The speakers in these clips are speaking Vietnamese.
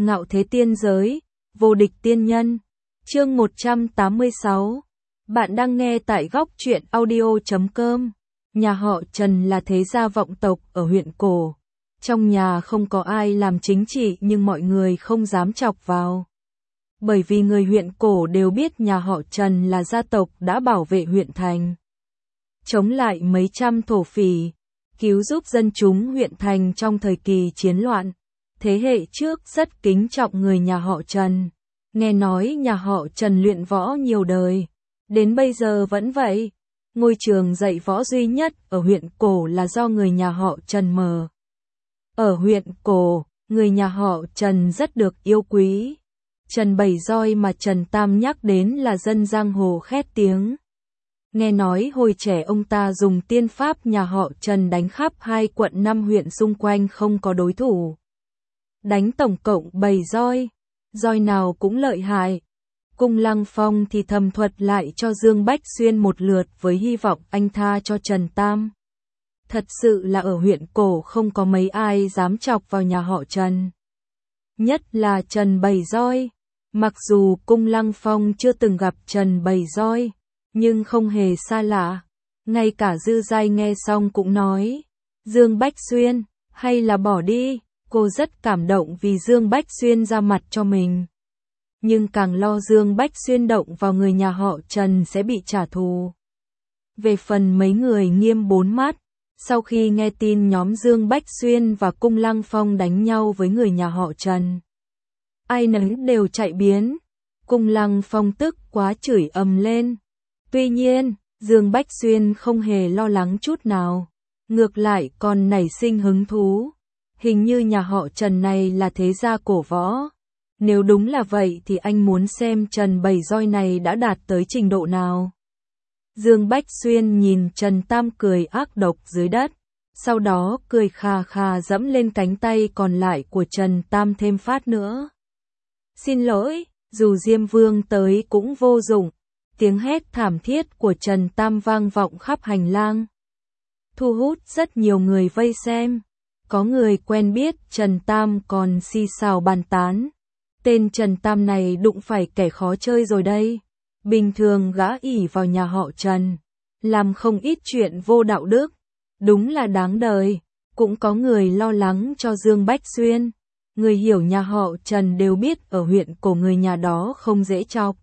Ngạo thế tiên giới, vô địch tiên nhân. Chương 186. Bạn đang nghe tại góc truyện audio.com. Nhà họ Trần là thế gia vọng tộc ở huyện Cổ. Trong nhà không có ai làm chính trị nhưng mọi người không dám chọc vào. Bởi vì người huyện Cổ đều biết nhà họ Trần là gia tộc đã bảo vệ huyện thành, chống lại mấy trăm thổ phỉ, cứu giúp dân chúng huyện thành trong thời kỳ chiến loạn. Thế hệ trước rất kính trọng người nhà họ Trần. Nghe nói nhà họ Trần luyện võ nhiều đời, đến bây giờ vẫn vậy. Ngôi trường dạy võ duy nhất ở huyện Cổ là do người nhà họ Trần mở. Ở huyện Cổ, người nhà họ Trần rất được yêu quý. Trần Bảy Roi mà Trần Tam nhắc đến là dân giang hồ khét tiếng. Nghe nói hồi trẻ ông ta dùng tiên pháp nhà họ Trần đánh khắp 2 quận 5 huyện xung quanh không có đối thủ. Đánh tổng cộng 7 roi, roi nào cũng lợi hại. Cung Lăng Phong thì thầm thuật lại cho Dương Bách Xuyên một lượt với hy vọng anh tha cho Trần Tam. Thật sự là ở huyện Cổ không có mấy ai dám chọc vào nhà họ Trần. Nhất là Trần Bảy Roi. Mặc dù Cung Lăng Phong chưa từng gặp Trần Bảy Roi, nhưng không hề xa lạ. Ngay cả Dư Giai nghe xong cũng nói, Dương Bách Xuyên, hay là bỏ đi. Cô rất cảm động vì Dương Bách Xuyên ra mặt cho mình. Nhưng càng lo Dương Bách Xuyên động vào người nhà họ Trần sẽ bị trả thù. Về phần mấy người Nghiêm Bốn Mắt, sau khi nghe tin nhóm Dương Bách Xuyên và Cung Lăng Phong đánh nhau với người nhà họ Trần, ai nấy đều chạy biến. Cung Lăng Phong tức quá chửi ầm lên. Tuy nhiên, Dương Bách Xuyên không hề lo lắng chút nào, ngược lại còn nảy sinh hứng thú. Hình như nhà họ Trần này là thế gia cổ võ. Nếu đúng là vậy thì anh muốn xem Trần Bảy Roi này đã đạt tới trình độ nào. Dương Bách Xuyên nhìn Trần Tam cười ác độc dưới đất, sau đó cười khà khà dẫm lên cánh tay còn lại của Trần Tam thêm phát nữa. Xin lỗi, dù Diêm Vương tới cũng vô dụng. Tiếng hét thảm thiết của Trần Tam vang vọng khắp hành lang, thu hút rất nhiều người vây xem. Có người quen biết Trần Tam còn xì xào bàn tán. Tên Trần Tam này đụng phải kẻ khó chơi rồi đây. Bình thường gã ỷ vào nhà họ Trần, làm không ít chuyện vô đạo đức. Đúng là đáng đời. Cũng có người lo lắng cho Dương Bách Xuyên. Người hiểu nhà họ Trần đều biết ở huyện Cổ người nhà đó không dễ chọc.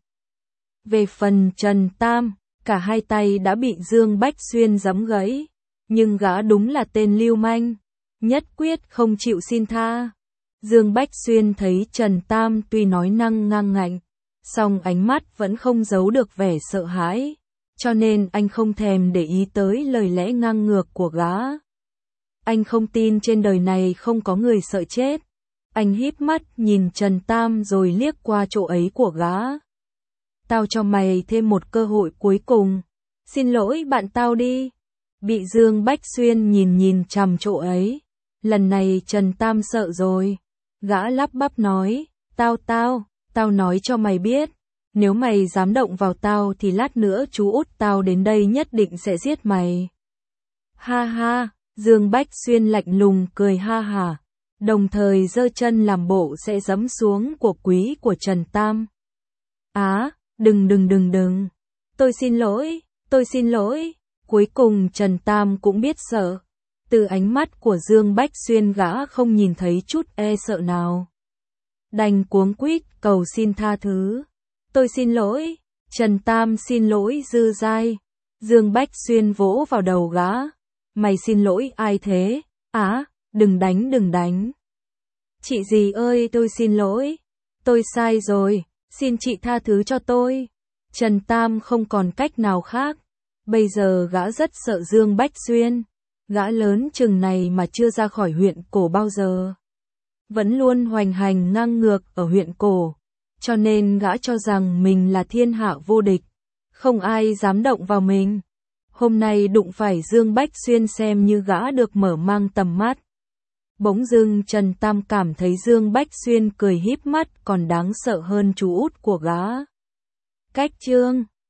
Về phần Trần Tam, cả hai tay đã bị Dương Bách Xuyên giẫm gãy. Nhưng gã đúng là tên lưu manh, nhất quyết không chịu xin tha. Dương Bách Xuyên thấy Trần Tam tuy nói năng ngang ngạnh, song ánh mắt vẫn không giấu được vẻ sợ hãi, cho nên anh không thèm để ý tới lời lẽ ngang ngược của gã. Anh không tin trên đời này không có người sợ chết. Anh híp mắt nhìn Trần Tam rồi liếc qua chỗ ấy của gã. Tao cho mày thêm một cơ hội cuối cùng. Xin lỗi bạn tao đi. Bị Dương Bách Xuyên nhìn chằm chỗ ấy. Lần này Trần Tam sợ rồi. Gã lắp bắp nói, tao nói cho mày biết. Nếu mày dám động vào tao thì lát nữa chú út tao đến đây nhất định sẽ giết mày. Ha ha, Dương Bách Xuyên lạnh lùng cười ha hả. Đồng thời giơ chân làm bộ sẽ giẫm xuống của quý của Trần Tam. Á, đừng. Tôi xin lỗi. Cuối cùng Trần Tam cũng biết sợ. Từ ánh mắt của Dương Bách Xuyên gã không nhìn thấy chút e sợ nào. Đành cuống quýt cầu xin tha thứ. Tôi xin lỗi. Trần Tam xin lỗi Dư Giai. Dương Bách Xuyên vỗ vào đầu gã. Mày xin lỗi ai thế? Á, đừng đánh. Chị dì ơi, tôi xin lỗi. Tôi sai rồi, xin chị tha thứ cho tôi. Trần Tam không còn cách nào khác. Bây giờ gã rất sợ Dương Bách Xuyên. Gã lớn chừng này mà chưa ra khỏi huyện Cổ bao giờ. Vẫn luôn hoành hành ngang ngược ở huyện Cổ. Cho nên gã cho rằng mình là thiên hạ vô địch. Không ai dám động vào mình. Hôm nay đụng phải Dương Bách Xuyên xem như gã được mở mang tầm mắt. Bỗng dưng Trần Tam cảm thấy Dương Bách Xuyên cười híp mắt còn đáng sợ hơn chú út của gã. Cách chương